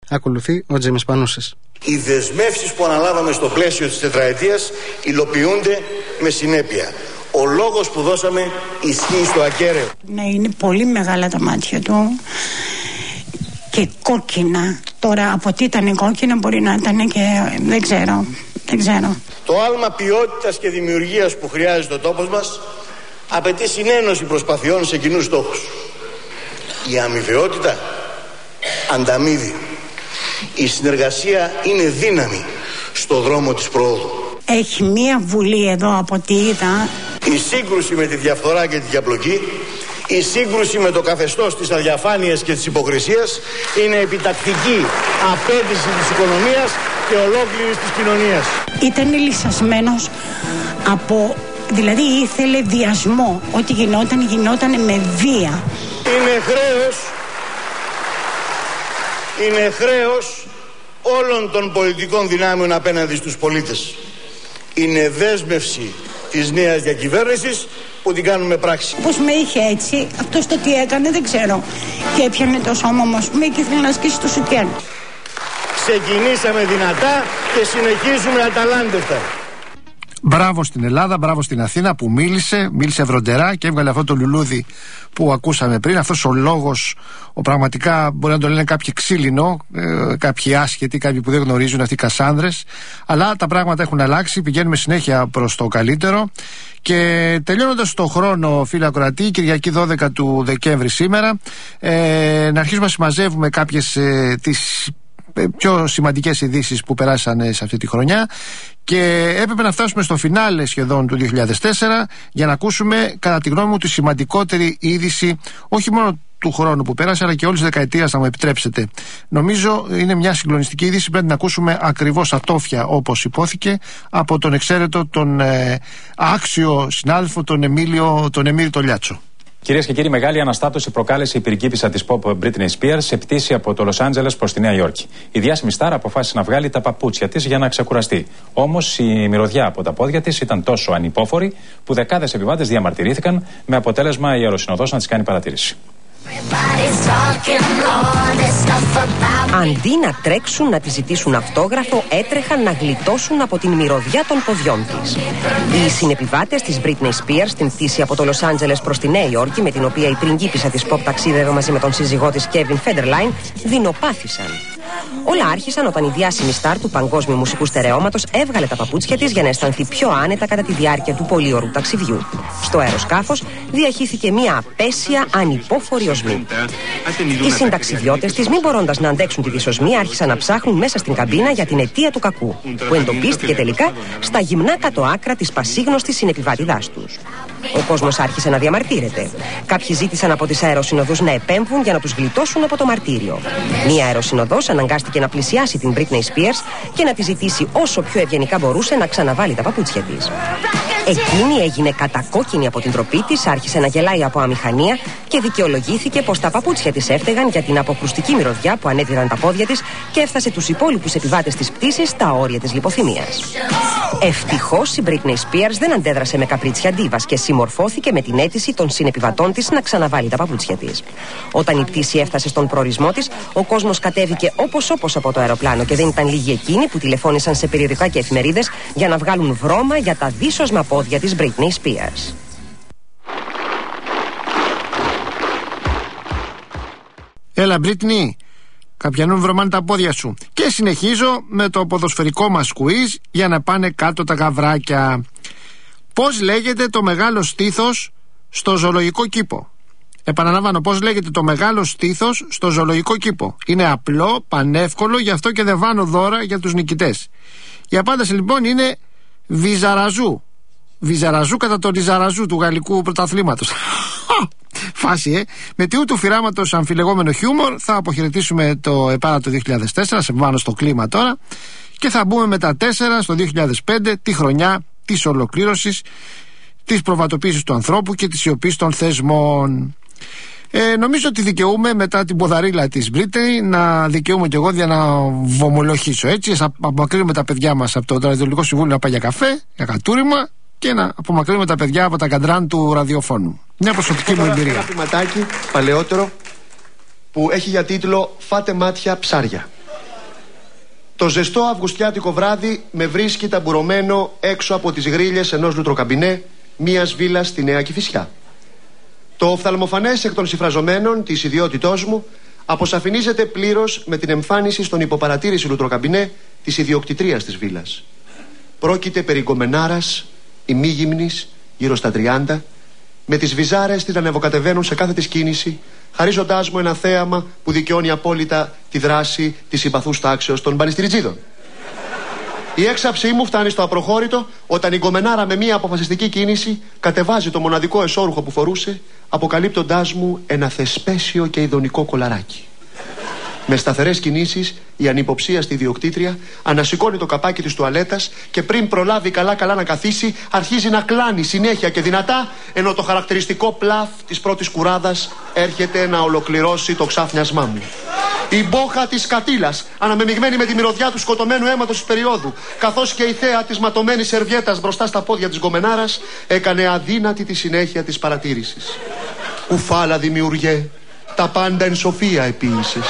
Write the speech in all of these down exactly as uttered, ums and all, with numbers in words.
Ακολουθεί ο Τζίμις Πανούσης. Οι δεσμεύσεις που αναλάβαμε στο πλαίσιο της τετραετίας υλοποιούνται με συνέπεια. Ο λόγος που δώσαμε ισχύει στο ακέραιο. Ναι, είναι πολύ μεγάλα τα μάτια του και κόκκινα. Τώρα από τι ήταν κόκκινα μπορεί να ήταν και δεν ξέρω, δεν ξέρω. Το άλμα ποιότητας και δημιουργίας που χρειάζεται ο τόπος μας απαιτεί συνένωση προσπαθειών σε κοινούς στόχους. Η αμοιβαιότητα ανταμείβει. Η συνεργασία είναι δύναμη στο δρόμο της προόδου. Έχει μία βουλή εδώ από ό,τι είδα. Η σύγκρουση με τη διαφθορά και τη διαπλοκή, η σύγκρουση με το καθεστώς της αδιαφάνειας και της υποκρισίας είναι επιτακτική απέτηση της οικονομίας και ολόκληρης της κοινωνίας. Ήταν λυσασμένος από... Δηλαδή ήθελε βιασμό. Ό,τι γινόταν, γινόταν με βία. Είναι χρέος, είναι χρέος όλων των πολιτικών δυνάμεων απέναντι στους πολίτες. Είναι δέσμευση της νέας διακυβέρνησης που την κάνουμε πράξη. Πώς με είχε έτσι, αυτός το τι έκανε δεν ξέρω. Και έπιανε το σώμα μου, ας πούμε, και ήθελε να σκίσει το σουτιέν. Ξεκινήσαμε δυνατά και συνεχίζουμε αταλάντευτα. Μπράβο στην Ελλάδα, μπράβο στην Αθήνα που μίλησε, μίλησε βροντερά και έβγαλε αυτό το λουλούδι που ακούσαμε πριν. Αυτός ο λόγος, ο πραγματικά μπορεί να το λένε κάποιοι ξύλινο, ε, κάποιοι άσχετοι, κάποιοι που δεν γνωρίζουν, αυτοί οι κασάνδρες. Αλλά τα πράγματα έχουν αλλάξει, πηγαίνουμε συνέχεια προς το καλύτερο. Και τελειώνοντας το χρόνο, φίλοι ακροατοί, Κυριακή δώδεκα του Δεκέμβρη σήμερα, ε, να αρχίσουμε να συμμαζεύουμε κάποιες ε, τις πιο σημαντικές ειδήσεις που περάσανε σε αυτή τη χρονιά. Και έπρεπε να φτάσουμε στο φινάλε σχεδόν του δύο χιλιάδες τέσσερα για να ακούσουμε, κατά τη γνώμη μου, τη σημαντικότερη είδηση όχι μόνο του χρόνου που πέρασε, αλλά και όλης της δεκαετίας, να μου επιτρέψετε. Νομίζω είναι μια συγκλονιστική είδηση, πρέπει να ακούσουμε ακριβώς ατόφια, όπως υπόθηκε, από τον εξαίρετο, τον ε, άξιο συνάδελφο, τον Εμίλιο, τον Εμίλιο Τολιάτσο. Κυρίες και κύριοι, μεγάλη αναστάτωση προκάλεσε η πυργίπισσα της pop Britney Spears σε πτήση από το Λος Άντζελες προς τη Νέα Υόρκη. Η διάσημη στάρ αποφάσισε να βγάλει τα παπούτσια της για να ξεκουραστεί. Όμως η μυρωδιά από τα πόδια της ήταν τόσο ανυπόφορη που δεκάδες επιβάτες διαμαρτυρήθηκαν, με αποτέλεσμα η αεροσυνοδός να της κάνει παρατήρηση. Αντί να τρέξουν να τη ζητήσουν αυτόγραφο, έτρεχαν να γλιτώσουν από την μυρωδιά των ποδιών της. Οι συνεπιβάτες της Britney Spears στην πτήση από το Λος Άντζελες προς τη Νέα Υόρκη, με την οποία η πριγκίπισσα της pop ταξίδευε μαζί με τον σύζυγό της Kevin Federline, δεινοπάθησαν. Όλα άρχισαν όταν η διάσημη στάρ του παγκόσμιου μουσικού στερεώματος έβγαλε τα παπούτσια της για να αισθανθεί πιο άνετα κατά τη διάρκεια του πολύωρου ταξιδιού. Στο αεροσκάφος διαχύθηκε μια απέσια, ανυπόφορη οσμή. Οι συνταξιδιώτες της, μην μπορώντας να αντέξουν τη δυσοσμή, άρχισαν να ψάχνουν μέσα στην καμπίνα για την αιτία του κακού, που εντοπίστηκε τελικά στα γυμνά κατοάκρα της πασίγνωστης συνεπιβάτηδάς τους. Ο κόσμος άρχισε να διαμαρτύρεται. Κάποιοι ζήτησαν από τις αεροσυνοδούς να επέμβουν για να τους γλιτώσουν από το μαρτύριο. Μία αεροσυνοδός αναγκάστηκε να πλησιάσει την Britney Spears και να τη ζητήσει όσο πιο ευγενικά μπορούσε να ξαναβάλει τα παπούτσια της. Εκείνη έγινε κατακόκκινη από την τροπή της, άρχισε να γελάει από αμηχανία και δικαιολογήθηκε πως τα παπούτσια της έφταιγαν για την αποκρουστική μυρωδιά που ανέδιδαν τα πόδια της και έφτασε τους υπόλοιπους επιβάτες της πτήσης στα όρια της λιποθυμίας. Ευτυχώς η Britney Spears δεν αντέδρασε με καπρίτσια ντίβας και συμμορφώθηκε με την αίτηση των συνεπιβατών της να ξαναβάλει τα παπούτσια της. Όταν η πτήση έφτασε στον προορισμό της, ο κόσμος κατέβηκε όπως όπως από το αεροπλάνο και δεν ήταν λίγοι εκείνοι που τηλεφώνησαν σε περιοδικά και εφημερίδες για να βγάλουν βρώμα για τα δύσοσμα πόδια της Britney Spears. Έλα, Britney, καπιανούν βρωμάνε τα πόδια σου. Και συνεχίζω με το ποδοσφαιρικό μας quiz για να πάνε κάτω τα γαβράκια. Πώς λέγεται το μεγάλο στήθος στο ζωολογικό κήπο? Επαναλαμβάνω, πώς λέγεται το μεγάλο στήθος στο ζωολογικό κήπο? Είναι απλό, πανεύκολο, γι' αυτό και δεν βάνω δώρα για τους νικητές. Η απάντηση λοιπόν είναι Βυζαραζού. Βυζαραζού κατά το Ριζαραζού του γαλλικού πρωταθλήματος. Φάση, ε! Με τιού του φυράματος αμφιλεγόμενο χιούμορ θα αποχαιρετήσουμε το ΕΠΑΡΑ το δύο χιλιάδες τέσσερα, σε πάνω στο κλίμα τώρα, και θα μπούμε με τα τέσσερα στο δύο χιλιάδες πέντε, τη χρονιά της ολοκλήρωσης, της προβατοποίησης του ανθρώπου και της σιωπής των θεσμών. Ε, νομίζω ότι δικαιούμαι μετά την ποδαρίλα της Britney να δικαιούμαι κι εγώ για να βομολοχήσω, έτσι. Να απομακρύνουμε τα παιδιά μας από το ραδιολογικό συμβούλιο να πάει για καφέ, για κατούριμα, και να απομακρύνουμε τα παιδιά από τα καντράν του ραδιοφώνου. Μια προσωπική μου εμπειρία. Ένα ποιηματάκι παλαιότερο που έχει για τίτλο «Φάτε μάτια ψάρια». Το ζεστό αυγουστιάτικο βράδυ με βρίσκει ταμπουρωμένο έξω από τις γρίλες ενός λουτροκαμπινέ μιας βίλας στη Νέα Κηφισιά. Το οφθαλμοφανές εκ των συμφραζομένων της ιδιότητός μου αποσαφηνίζεται πλήρως με την εμφάνιση στον υποπαρατήρηση λουτροκαμπινέ της ιδιοκτητρίας της βίλας. Πρόκειται περί γκομενάρας, ημίγυμνης, γύρω στα τριάντα, με τις βυζάρες της να ανεβοκατεβαίνουν σε κάθε της κίνηση, χαρίζοντάς μου ένα θέαμα που δικαιώνει απόλυτα τη δράση της συμπαθούς τάξεως των μπανιστηριτζίδων. Η έξαψή μου φτάνει στο απροχώρητο όταν η γκομενάρα με μια αποφασιστική κίνηση κατεβάζει το μοναδικό εσώρουχο που φορούσε, αποκαλύπτοντάς μου ένα θεσπέσιο και ειδονικό κολαράκι. Με σταθερές κινήσεις, η ανυποψίαστη ιδιοκτήτρια ανασηκώνει το καπάκι της τουαλέτας και πριν προλάβει καλά-καλά να καθίσει, αρχίζει να κλάνει συνέχεια και δυνατά, ενώ το χαρακτηριστικό πλαφ της πρώτης κουράδας έρχεται να ολοκληρώσει το ξάφνιασμά μου. Η μπόχα της κατήλας, αναμεμειγμένη με τη μυρωδιά του σκοτωμένου αίματος της περίοδου, καθώς και η θέα της ματωμένης σερβιέτας μπροστά στα πόδια της γκομενάρας, έκανε αδύνατη τη συνέχεια της παρατήρησης. Κουφάλα δημιουργέ, τα πάντα εν σοφία επίησες.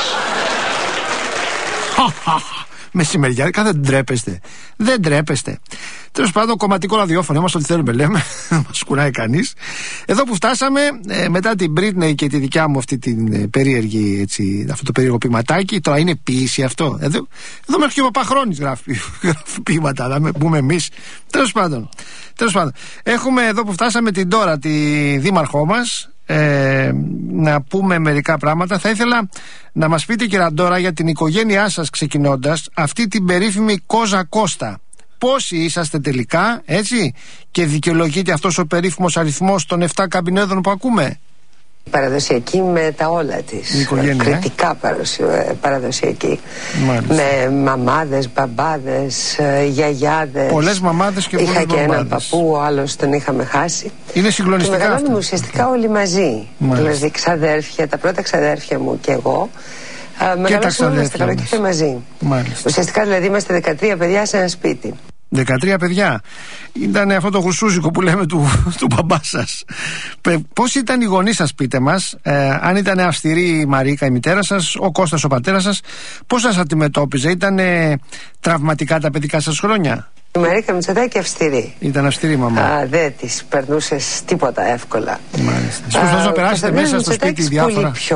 Μεσημεριάτικα δεν τρέπεστε. Δεν τρέπεστε. Τέλος πάντων, κομματικό ραδιόφωνο, είμαστε ό,τι θέλουμε, λέμε. Δεν μας κουράει κανείς. Εδώ που φτάσαμε, ε, μετά την Britney και τη δικιά μου αυτή την ε, περίεργη, έτσι, αυτό το περίεργο ποιηματάκι, τώρα είναι ποίηση αυτό. Εδώ, εδώ μέχρι και ο Παπαχρόνης γράφει, γράφει ποίηματα, θα πούμε εμείς. Τέλος πάντων. Τέλος πάντων. Έχουμε εδώ που φτάσαμε την τώρα, τη δήμαρχό μας. Ε, να πούμε μερικά πράγματα. Θα ήθελα να μας πείτε, κύριε Αντώρα, για την οικογένειά σας, ξεκινώντας αυτή την περίφημη Κόζα Κώστα. Πόσοι είσαστε τελικά, έτσι, και δικαιολογείται αυτός ο περίφημος αριθμός των επτά καμπινέδων που ακούμε? Παραδοσιακή με τα όλα της. Κριτικά παραδοσιακή. Μάλιστα. Με μαμάδες, μπαμπάδες, γιαγιάδες. Πολλές μαμάδες και πολλές μπαμπάδες. Είχα και έναν παππού, ο άλλος τον είχαμε χάσει. Είναι συγκλονιστικά. Και μεγαλώνουμε ουσιαστικά όλοι μαζί. Μάλιστα. Δηλαδή ξαδέρφια, τα πρώτα ξαδέρφια μου και εγώ. Μεγαλώσαμε στα καλοκαίρια μαζί. Μάλιστα. Ουσιαστικά δηλαδή είμαστε δεκατρία παιδιά σε ένα σπίτι. δεκατρία παιδιά. Ήταν αυτό το χρυσούζικο που λέμε του, του μπαμπά σας. Πώς ήταν οι γονείς σας, πείτε μας? Ε, αν ήταν αυστηρή η Μαρίκα, η μητέρα σας, ο Κώστας, ο πατέρας σας, πώς σας αντιμετώπιζε? Ήταν ε, τραυματικά τα παιδικά σας χρόνια? Η Μαρίκα Μητσοτάκη αυστηρή. Ήταν αυστηρή μαμά. Α, δεν της περνούσες τίποτα εύκολα. Μάλιστα. Προσπαθώ να περάσετε μέσα στο σπίτι διάφορα. Πολύ πιο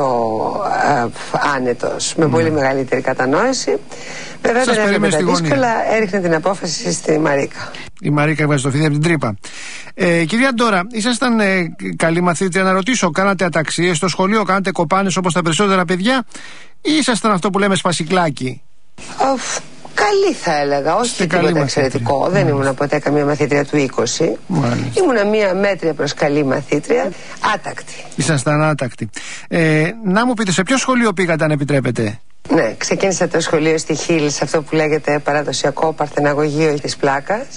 α, άνετος, με mm. πολύ μεγαλύτερη κατανόηση. Βέβαια δεν έβλεπε τα δύσκολα, έριχνε την απόφαση στη Μαρίκα. Η Μαρίκα έβγαζε το φίδι από την τρύπα. Ε, κυρία Ντόρα, ήσασταν ε, καλή μαθήτρια? Να ρωτήσω, κάνατε αταξίες στο σχολείο, κάνατε κοπάνες όπως τα περισσότερα παιδιά, ή ήσασταν αυτό που λέμε σπασικλάκι? Οφ, καλή θα έλεγα, όχι και τίποτα εξαιρετικό. Μάλιστα. Δεν ήμουν ποτέ καμία μαθήτρια του είκοσι. Μάλιστα. Ήμουνα μία μέτρια προς καλή μαθήτρια, άτακτη. Ήσασταν άτακτη. Ε, να μου πείτε, σε ποιο σχολείο πήγατε, αν επιτρέπετε? Ναι, ξεκίνησα το σχολείο στη Χίλ, σε αυτό που λέγεται παραδοσιακό παρθεναγωγείο της Πλάκας.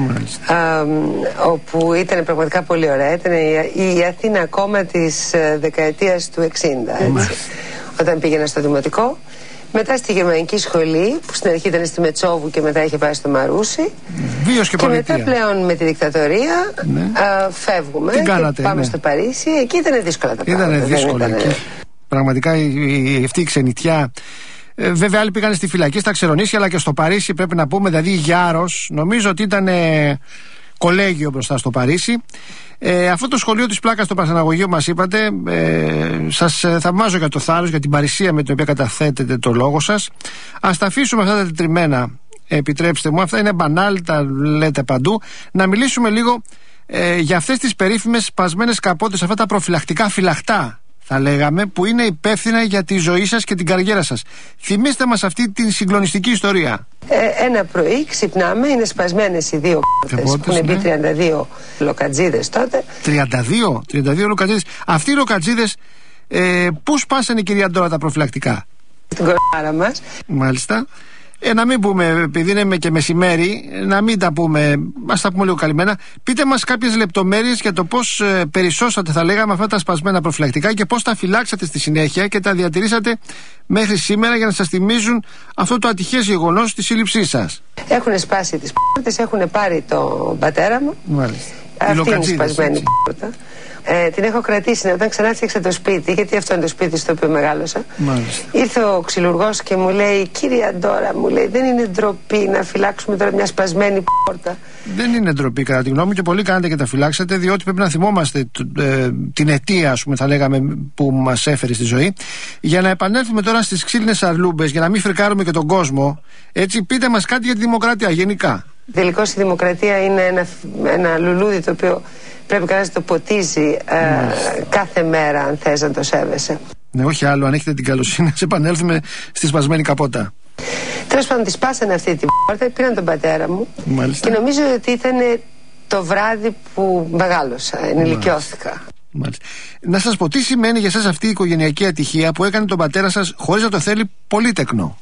Α, όπου ήταν πραγματικά πολύ ωραία. Ήταν η, η Αθήνα ακόμα της ε, δεκαετίας του εξήντα, έτσι, όταν πήγαινα στο δημοτικό. Μετά στη γερμανική σχολή, που στην αρχή ήταν στη Μετσόβου και μετά είχε πάει στο Μαρούσι. Βίος και, και μετά πλέον με τη δικτατορία, ναι, α, φεύγουμε και κάνατε, πάμε, ναι, στο Παρίσι. Εκεί ήταν δύσκολα τα πράγματα. Ήταν δύσκολα. Ήταν... Πραγματικά η, η, αυτή η ξενιτιά. Ε, βέβαια, άλλοι πήγαν στη φυλακή, στα Ξερονήσια, αλλά και στο Παρίσι, πρέπει να πούμε. Δηλαδή, Γιάρος, νομίζω ότι ήταν ε, κολέγιο μπροστά στο Παρίσι. Ε, αυτό το σχολείο της Πλάκας στο Παρθεναγωγείο, μας είπατε, ε, σας ε, θαυμάζω για το θάρρος, για την παρησία με την οποία καταθέτετε το λόγο σας. Ας τα αφήσουμε αυτά τα τετριμμένα, επιτρέψτε μου, αυτά είναι μπανάλ, τα λέτε παντού. Να μιλήσουμε λίγο ε, για αυτές τις περίφημες σπασμένες καπότες, αυτά τα προφυλακτικά φυλαχτά, θα λέγαμε, που είναι υπεύθυνα για τη ζωή σας και την καριέρα σας. Θυμίστε μας αυτή την συγκλονιστική ιστορία. Ε, ένα πρωί ξυπνάμε, είναι σπασμένες οι δύο πόρτες, που είναι μπει τριάντα δύο λοκατζίδες τότε. τριάντα δύο, τριάντα δύο λοκατζίδες. Αυτοί οι λοκατζίδες, ε, πού σπάσανε, κυρία Ντόρα, τα προφυλακτικά? Στην κοράρα μας. Μάλιστα. Ε, να μην πούμε, επειδή είναι και μεσημέρι, να μην τα πούμε, ας τα πούμε λίγο καλυμμένα. Πείτε μας κάποιες λεπτομέρειες για το πώς ε, περισσώσατε, θα λέγαμε, αυτά τα σπασμένα προφυλακτικά και πώς τα φυλάξατε στη συνέχεια και τα διατηρήσατε μέχρι σήμερα για να σας θυμίζουν αυτό το ατυχές γεγονός της σύλληψής σας. Έχουν σπάσει τις πόρτες, έχουν πάρει τον πατέρα μου. Μάλιστα. Αυτή είναι η σπασμένη πόρτα. Ε, την έχω κρατήσει όταν ξανά έφτιαξα το σπίτι, γιατί αυτό είναι το σπίτι στο οποίο μεγάλωσα. Μάλιστα. Ήρθε ο ξυλουργός και μου λέει: Κυρία Ντόρα, μου λέει, δεν είναι ντροπή να φυλάξουμε τώρα μια σπασμένη πόρτα? Δεν είναι ντροπή, κατά τη γνώμη μου, και πολύ κάνετε και τα φυλάξατε, διότι πρέπει να θυμόμαστε ε, την αιτία, ας πούμε, θα λέγαμε, που μας έφερε στη ζωή. Για να επανέλθουμε τώρα στις ξύλινες αρλούμπες, για να μην φρικάρουμε και τον κόσμο, έτσι, πείτε μας κάτι για τη δημοκρατία γενικά. Τελικώς η δημοκρατία είναι ένα, ένα λουλούδι το οποίο πρέπει κανένας να το ποτίζει ε, mm. κάθε μέρα, αν θες να το σέβεσαι. Ναι, όχι άλλο, αν έχετε την καλοσύνη να επανέλθουμε στη σπασμένη καπότα. Τέλος πάντων, τη σπάσανε αυτή την πόρτα, πήραν τον πατέρα μου. Μάλιστα. Και νομίζω ότι ήταν το βράδυ που μεγάλωσα, ενηλικιώθηκα. Μάλιστα. Να σας πω, τι σημαίνει για σας αυτή η οικογενειακή ατυχία που έκανε τον πατέρα σας χωρίς να το θέλει πολύτεκνο?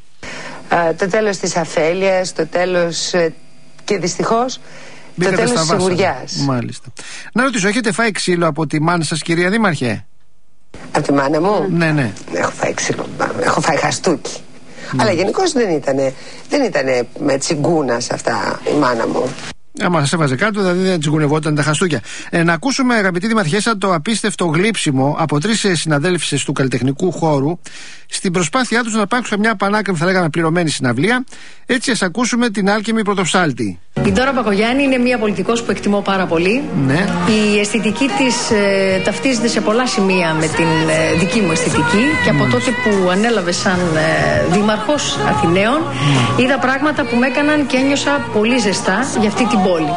Ε, το τέλος της αφέλειας, το τέλος ε, και δυστυχώς το τέλος της σιγουριάς. Μάλιστα. Να ρωτήσω, έχετε φάει ξύλο από τη μάνα σας, κυρία Δήμαρχε? Από τη μάνα μου? Ναι, ναι. Έχω φάει ξύλο, έχω φάει χαστούκι. Mm. Αλλά γενικώς δεν ήτανε, δεν ήτανε με τσιγκούνα σε αυτά η μάνα μου. Άμα σας έβαζε κάτω, δηλαδή δεν τσιγκουνευόταν τα χαστούκια. Ε, να ακούσουμε, αγαπητή Δημαρχέσα, το απίστευτο γλύψιμο από τρεις συναδέλφισες του καλλιτεχνικού χώρου στην προσπάθειά τους να υπάρξουν μια πανάκριβη, θα λέγαμε, πληρωμένη συναυλία. Έτσι, ας ακούσουμε την άλκημη πρωτοψάλτη. Η Ντόρα Μπακογιάννη είναι μια πολιτικός που εκτιμώ πάρα πολύ. Ναι. Η αισθητική της ε, ταυτίζεται σε πολλά σημεία με την ε, δική μου αισθητική και από mm. τότε που ανέλαβε σαν ε, δήμαρχος Αθηναίων mm. είδα πράγματα που με έκαναν και ένιωσα πολύ ζεστά για αυτή την πόλη.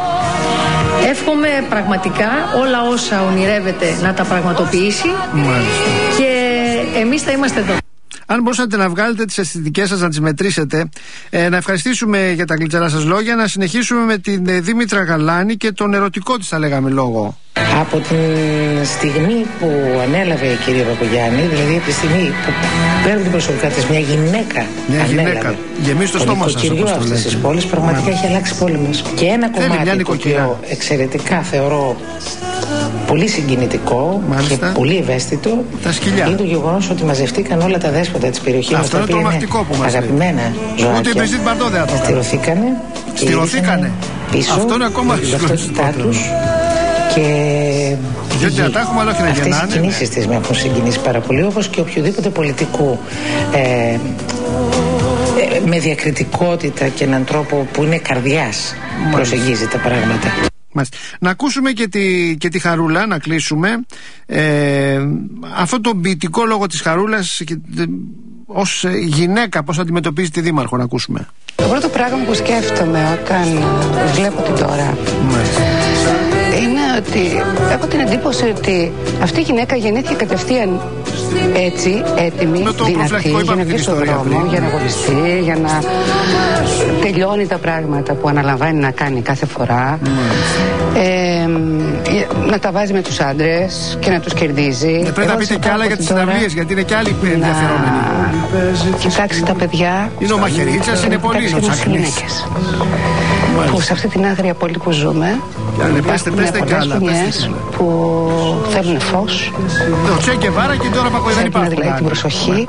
Εύχομαι πραγματικά όλα όσα ονειρεύεται να τα πραγματοποιήσει Μάλιστα. και εμείς θα είμαστε εδώ. Αν μπορούσατε να βγάλετε τις αισθητικές σας, να τις μετρήσετε, ε, να ευχαριστήσουμε για τα γλυκερά σας λόγια, να συνεχίσουμε με την ε, Δήμητρα Γαλάνη και τον ερωτικό της, θα λέγαμε, λόγο. Από την στιγμή που ανέλαβε η κυρία Μπακογιάννη, δηλαδή από τη στιγμή που παίρνει την προσωπικά της μια γυναίκα, μια γυναίκα, γεμίσει το στόμα σας, όπως το λέτε, της πόλης, πραγματικά έχει αλλάξει πόλη μας. Και ένα Θέλει κομμάτι το οποίο εξαιρετικά θεωρώ πολύ συγκινητικό Μάλιστα. και πολύ ευαίσθητο είναι το γεγονός ότι μαζευτήκαν όλα τα δέσποτα της περιοχής μας, τα οποία είναι αγαπημένα ζωάκια, στηρωθήκανε στηρωθήκανε πίσω αυτό είναι ακόμα την ταυτότητά τους και αυτές οι κινήσεις της με έχουν συγκινήσει πάρα πολύ, όπως και οποιοδήποτε πολιτικού ε, με διακριτικότητα και έναν τρόπο που είναι καρδιάς προσεγγίζει τα πράγματα. Μάλιστα. Να ακούσουμε και τη, και τη Χαρούλα, να κλείσουμε ε, αυτό το ποιητικό λόγο της Χαρούλας και, ε, ως γυναίκα, πώς αντιμετωπίζει τη Δήμαρχο, να ακούσουμε. Το πρώτο πράγμα που σκέφτομαι όταν βλέπω την Ντόρα είναι ότι έχω την εντύπωση ότι αυτή η γυναίκα γεννήθηκε κατευθείαν έτσι, έτοιμη, δυνατή, για να βγει στον δρόμο, πριν. για να αγωνιστεί, για να τελειώνει τα πράγματα που αναλαμβάνει να κάνει κάθε φορά, mm. ε, να τα βάζει με τους άντρες και να τους κερδίζει. Ε, πρέπει να πείτε κι άλλα για τις συναυλίες, γιατί είναι κι άλλοι ενδιαφερόμενοι. Κοιτάξει τα παιδιά. Είναι ο Μαχαιρίτσας, είναι πολύ γυναίκες. Που σε αυτή την άγρια πόλη που ζούμε υπάρχουν πολλές γυναίες που θέλουν φως. Το Τσε Γκεβάρα και τώρα Μπακογιάννη υπάρχουν. Θέλουν δηλαδή την προσοχή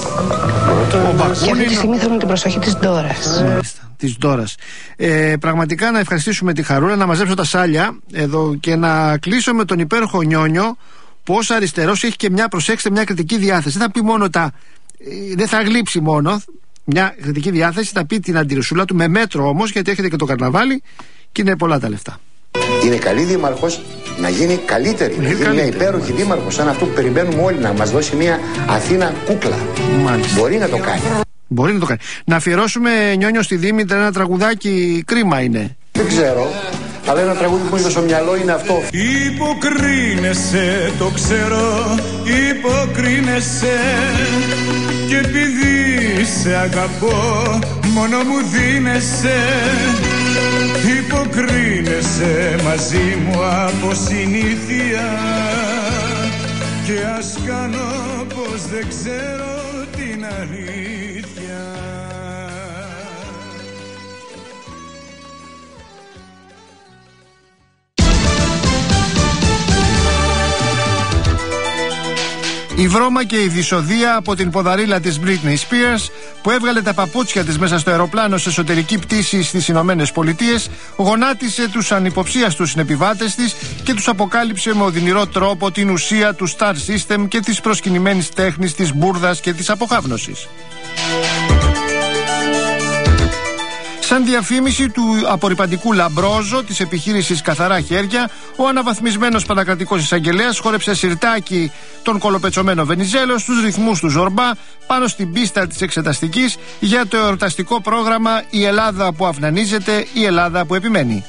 και αυτή τη στιγμή θέλουν την προσοχή της Ντόρας. Της Ντόρας. Ε, πραγματικά να ευχαριστήσουμε τη Χαρούλα, να μαζέψω τα σάλια εδώ και να κλείσω με τον υπέροχο Νιόνιο, που ως αριστερός έχει και μια, προσέξτε, μια κριτική διάθεση. Δεν θα πει μόνο τα, ε, δεν θα γλύψει μόνο, μια κριτική διάθεση, θα πει την αντιρρησούλα του, με μέτρο όμως, γιατί έχετε και το καρναβάλι και είναι πολλά τα λεφτά. Είναι καλή δήμαρχος, να γίνει καλύτερη, να γίνει μια υπέροχη δήμαρχος, σαν αυτό που περιμένουμε όλοι, να μας δώσει μια Αθήνα κούκλα. Μάλιστα. Μπορεί να το κάνει. Μπορεί να το κάνει. Να αφιερώσουμε, Νιόνιο, στη Δήμητρα ένα τραγουδάκι, κρίμα είναι. Δεν ξέρω, αλλά ένα τραγούδι που είναι στο μυαλό είναι αυτό. Υποκρίνεσαι, το ξέρω, υποκρίνεσαι, και επειδή σε αγαπώ μόνο μου δίνεσαι. Υποκρίνεσαι μαζί μου από συνήθεια, και ας κάνω πως δεν ξέρω την αλήθεια. Η βρώμα και η δυσοδεία από την ποδαρίλα της Britney Spears, που έβγαλε τα παπούτσια της μέσα στο αεροπλάνο σε εσωτερική πτήση στις Ηνωμένες Πολιτείες, γονάτισε τους ανυποψίαστους συνεπιβάτες της και τους αποκάλυψε με οδυνηρό τρόπο την ουσία του Star System και της προσκυνημένης τέχνης της μπουρδας και της αποχάβνωσης. Σαν διαφήμιση του απορρυπαντικού Λαμπρόζο της επιχείρησης Καθαρά Χέρια, ο αναβαθμισμένος παρακρατικός εισαγγελέας χόρεψε σιρτάκι τον κολοπετσωμένο Βενιζέλο στους ρυθμούς του Ζορμπά πάνω στην πίστα της εξεταστικής για το εορταστικό πρόγραμμα «Η Ελλάδα που αυνανίζεται, η Ελλάδα που επιμένει».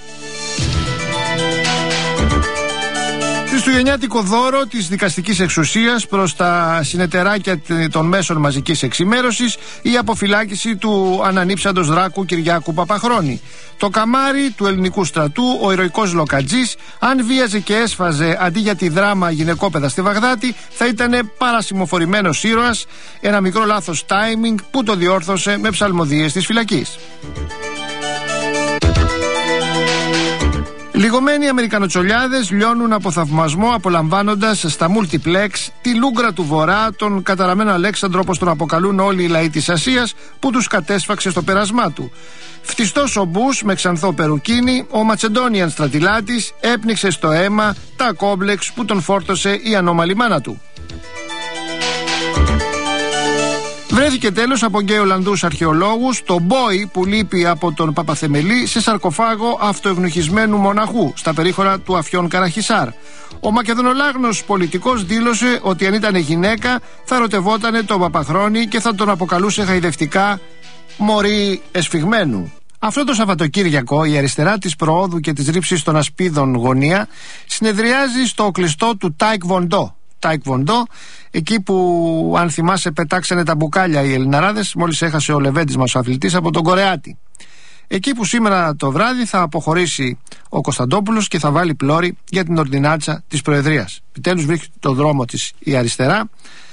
Χριστουγεννιάτικο δώρο της δικαστικής εξουσίας προς τα συνεταιράκια των μέσων μαζικής εξημέρωσης, η αποφυλάκηση του ανανύψαντος δράκου Κυριάκου Παπαχρόνη. Το καμάρι του ελληνικού στρατού, ο ηρωικός Λοκατζής, αν βίαζε και έσφαζε αντί για τη δράμα γυναικόπαιδα στη Βαγδάτη, θα ήταν παρασημοφορημένος ήρωας, ένα μικρό λάθος timing που το διόρθωσε με ψαλμοδίες της φυλακής. Λιγωμένοι Αμερικανοτσολιάδες λιώνουν από θαυμασμό απολαμβάνοντας στα multiplex τη Λούγκρα του Βορρά, τον καταραμένο Αλέξανδρο όπως τον αποκαλούν όλοι οι λαοί της Ασίας, που τους κατέσφαξε στο πέρασμά του. Φτιστός ο Μπούς με ξανθό περουκίνι, ο Ματσεντόνιαν στρατιλάτης έπνιξε στο αίμα τα κόμπλεξ που τον φόρτωσε η ανώμαλη μάνα του. Βρέθηκε τέλος από γκέι Ολλανδούς αρχαιολόγους το μπόι που λείπει από τον Παπαθεμελή σε σαρκοφάγο αυτοευνοχισμένου μοναχού στα περίχωρα του Αφιών Καραχισάρ. Ο Μακεδονολάγνος πολιτικός δήλωσε ότι αν ήταν γυναίκα θα ερωτευότανε τον Παπαχρόνη και θα τον αποκαλούσε χαϊδευτικά «μωρή εσφιγμένου». Αυτό το Σαββατοκύριακο η αριστερά της προόδου και της ρήψης των ασπίδων γωνία συνεδριάζει στο κλειστό του Τάικ Βοντό. Τάικ Βοντό, εκεί που αν θυμάσαι πετάξανε τα μπουκάλια οι Ελληναράδες μόλις έχασε ο Λεβέντης μας ο αθλητής από τον Κορεάτη. Εκεί που σήμερα το βράδυ θα αποχωρήσει ο Κωνσταντόπουλος και θα βάλει πλώρη για την ορδινάτσα της Προεδρίας. Επιτέλους βρίσκει το δρόμο της η αριστερά.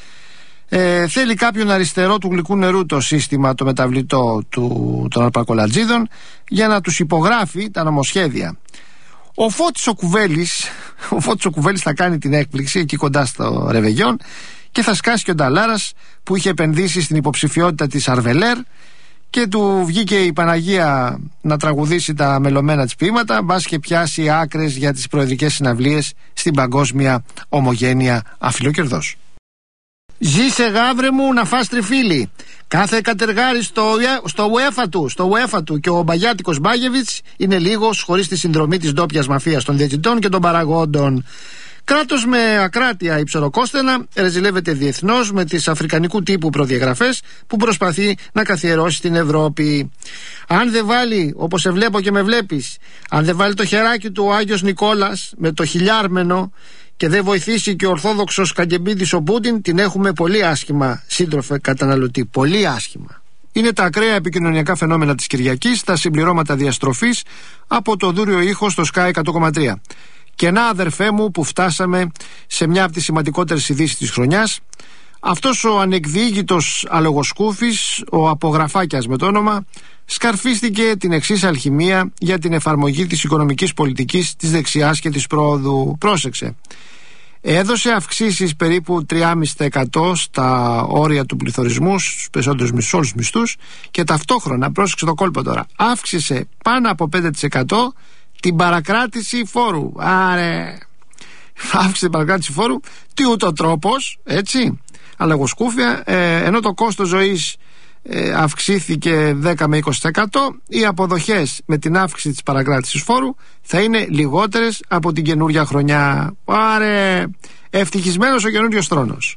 Ε, θέλει κάποιον αριστερό του γλυκού νερού το σύστημα το μεταβλητό του, των αρπακολατζίδων για να τους υπογράφει τα νομοσχέδια. Ο Φώτης ο Κουβέλης, ο Φώτης ο Κουβέλης θα κάνει την έκπληξη εκεί κοντά στο Ρεβεγιόν και θα σκάσει και ο Νταλάρας που είχε επενδύσει στην υποψηφιότητα της Αρβελέρ και του βγήκε η Παναγία να τραγουδήσει τα μελωμένα της ποίηματα, μπας και πιάσει άκρες για τις προεδρικές συναυλίες στην παγκόσμια ομογένεια αφιλοκερδός. Ζήσε γάβρε μου να φας τριφύλι. Κάθε κατεργάρι στο, στο UEFA του, στο UEFA του και ο Μπαγιάτικος Μπάγεβιτς είναι λίγος χωρίς τη συνδρομή της ντόπιας μαφίας των διαιτητών και των παραγόντων. Κράτος με ακράτεια υψωροκόστενα ρεζιλεύεται διεθνώς με τις αφρικανικού τύπου προδιαγραφές που προσπαθεί να καθιερώσει την Ευρώπη. Αν δεν βάλει, όπως σε βλέπω και με βλέπεις, αν δεν βάλει το χεράκι του ο Άγιος Νικόλας με το χιλιάρμενο και δεν βοηθήσει και ο ορθόδοξος Καγκεμπίδης ο Πούτιν, την έχουμε πολύ άσχημα, σύντροφε καταναλωτή, πολύ άσχημα. Είναι τα ακραία επικοινωνιακά φαινόμενα της Κυριακής, τα συμπληρώματα διαστροφής από το δούριο ήχο στο Sky εκατό κόμμα τρία. Και να, αδερφέ μου, που φτάσαμε σε μια από τις σημαντικότερες ειδήσεις της χρονιάς. Αυτός ο ανεκδιήγητος αλογοσκούφης, ο Απογραφάκιας με το όνομα, σκαρφίστηκε την εξής αλχημία για την εφαρμογή της οικονομικής πολιτικής της δεξιάς και της πρόοδου. Πρόσεξε. Έδωσε αυξήσεις περίπου τρία κόμμα πέντε τοις εκατό στα όρια του πληθωρισμού, στους περισσότερους μισούς μισθούς, και ταυτόχρονα, πρόσεξε το κόλπο τώρα, αύξησε πάνω από πέντε τοις εκατό την παρακράτηση φόρου. Άρε, αύξησε την παρακράτηση φόρου, τι ούτω τρόπος, έτσι, αλογοσκούφια, ε, ενώ το κόστος ζωής ε, αυξήθηκε δέκα με είκοσι τοις εκατό, οι αποδοχές με την αύξηση της παρακράτησης φόρου θα είναι λιγότερες από την καινούρια χρονιά. Άρε, ευτυχισμένος ο καινούριος θρόνος.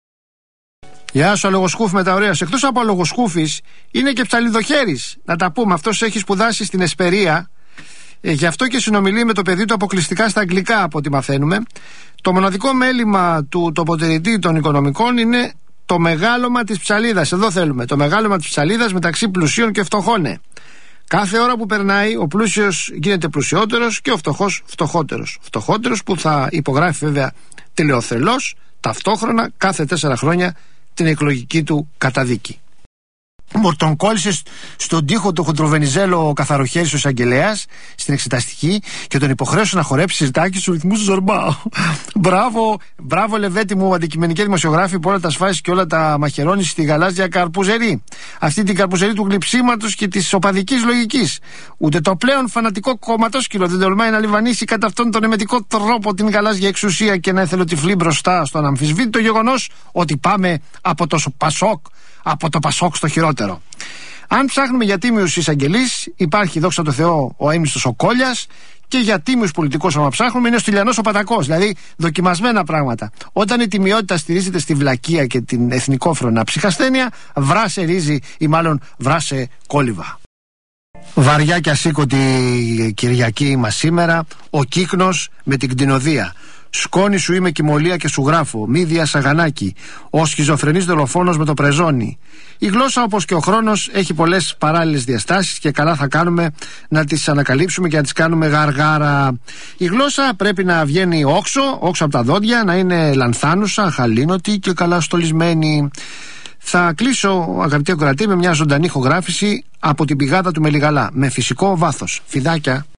Γεια σου, αλογοσκούφι με τα ωραία. Εκτός από αλογοσκούφης είναι και ψαλιδοχέρης. Να τα πούμε, αυτός έχει σπουδάσει στην Εσπερία. Ε, γι' αυτό και συνομιλεί με το παιδί του αποκλειστικά στα αγγλικά, από ό,τι μαθαίνουμε. Το μοναδικό μέλημα του τοποτηρητή των οικονομικών είναι το μεγάλωμα της ψαλίδας. Εδώ θέλουμε το μεγάλωμα της ψαλίδας μεταξύ πλουσίων και φτωχών. Κάθε ώρα που περνάει, ο πλούσιος γίνεται πλουσιότερος και ο φτωχός φτωχότερος. Φτωχότερος που θα υπογράφει βέβαια τελειοθελώς, ταυτόχρονα κάθε τέσσερα χρόνια την εκλογική του καταδίκη. Τον κόλλησε στον τοίχο του Χοντροβενιζέλο καθαροχέρης ο εισαγγελέας στην εξεταστική και τον υποχρέωσε να χορέψει συζητάκι στους ρυθμούς του Ζορμπά. Μπράβο, μπράβο Λεβέτη μου, αντικειμενική δημοσιογράφη που όλα τα σφάζει και όλα τα μαχαιρώνει στη γαλάζια καρπουζερή. Αυτή την καρπουζερή του γλυψίματος και της οπαδικής λογικής. Ούτε το πλέον φανατικό κομματόσκυλο δεν τολμάει να λιβανίσει κατά αυτόν τον εμετικό τρόπο την γαλάζια εξουσία και να εθελοτυφλεί μπροστά στο αναμφισβήτητο γεγονός ότι πάμε από το Πασόκ. Από το Πασόκ στο χειρότερο. Αν ψάχνουμε για τίμιους εισαγγελείς, υπάρχει δόξα τω Θεώ ο αείμνηστος ο Κόλιας, και για τίμιους πολιτικούς, άμα ψάχνουμε, είναι ο Στυλιανός ο Πατακός. Δηλαδή δοκιμασμένα πράγματα. Όταν η τιμιότητα στηρίζεται στη βλακεία και την εθνικόφρονα ψυχασθένεια, βράσε ρύζι ή μάλλον βράσε κόλληβα. Βαριά και ασήκωτη Κυριακή μας σήμερα, ο Κύκνος με την κτηνοδία. Σκόνη σου είμαι κυμολία και σου γράφω, μύδια σαγανάκι. Ο σχιζοφρενής δολοφόνος με το πρεζόνι. Η γλώσσα, όπως και ο χρόνος, έχει πολλές παράλληλες διαστάσεις και καλά θα κάνουμε να τις ανακαλύψουμε και να τις κάνουμε γαργάρα. Η γλώσσα πρέπει να βγαίνει όξω, όξω από τα δόντια, να είναι λανθάνουσα, χαλίνοτη και καλά στολισμένη. Θα κλείσω, αγαπητοί ακροατοί, με μια ζωντανή ηχογράφηση από την πηγάδα του Μελιγαλά, με φυσικό βάθος. Φιδάκια.